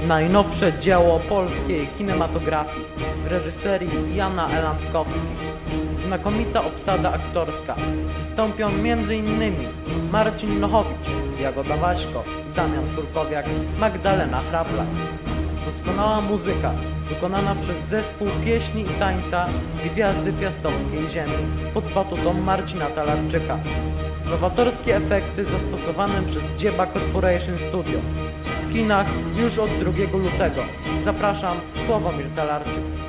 Najnowsze dzieło polskiej kinematografii w reżyserii Jana Elandkowski. Znakomita obsada aktorska. Wystąpią m.in. Marcin Nochowicz, Jagoda Waśko, Damian Kurkowiak, Magdalena Chraplak. Doskonała muzyka, wykonana przez zespół pieśni i tańca Gwiazdy Piastowskiej Ziemi pod batutą Marcina Talarczyka. Nowatorskie efekty zastosowane przez Dzieba Corporation Studio. W kinach już od 2 lutego. Zapraszam, Sławomir Talarczyk.